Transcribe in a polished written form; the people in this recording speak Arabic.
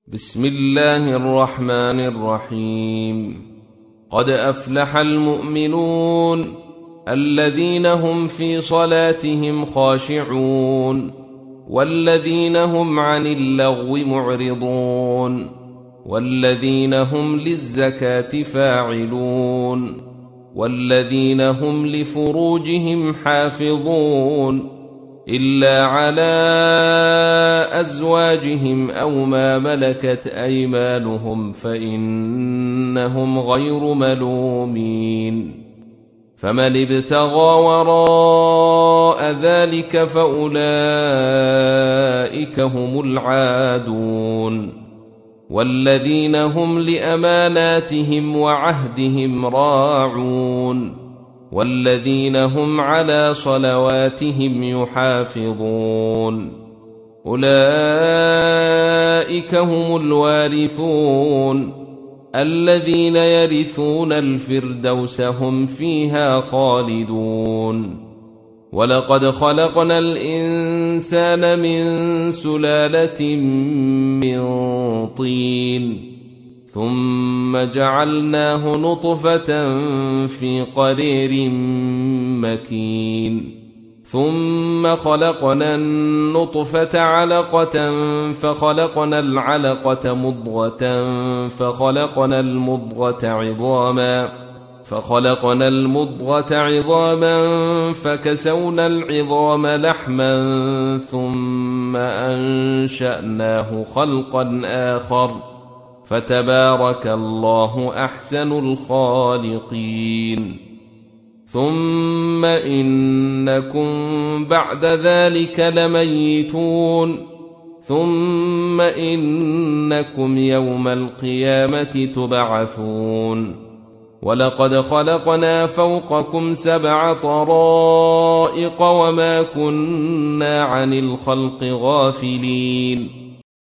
بسم الله الرحمن الرحيم. قد أفلح المؤمنون الذين هم في صلاتهم خاشعون والذين هم عن اللغو معرضون والذين هم للزكاة فاعلون والذين هم لفروجهم حافظون إلا على أزواجهم أو ما ملكت أيمانهم فإنهم غير ملومين. فمن ابتغى وراء ذلك فأولئك هم العادون. والذين هم لأماناتهم وعهدهم راعون والذين هم على صلواتهم يحافظون. أولئك هم الوارثون الذين يرثون الفردوس هم فيها خالدون. ولقد خلقنا الإنسان من سلالة من طين ثم جعلناه نطفة في قرير مكين ثم خلقنا النطفة علقة فخلقنا العلقة مضغة فخلقنا المضغة عظاما فكسونا العظام لحما ثم أنشأناه خلقا آخر فتبارك الله أحسن الخالقين. ثم إنكم بعد ذلك لميتون ثم إنكم يوم القيامة تبعثون. ولقد خلقنا فوقكم 7 طرائق وما كنا عن الخلق غافلين.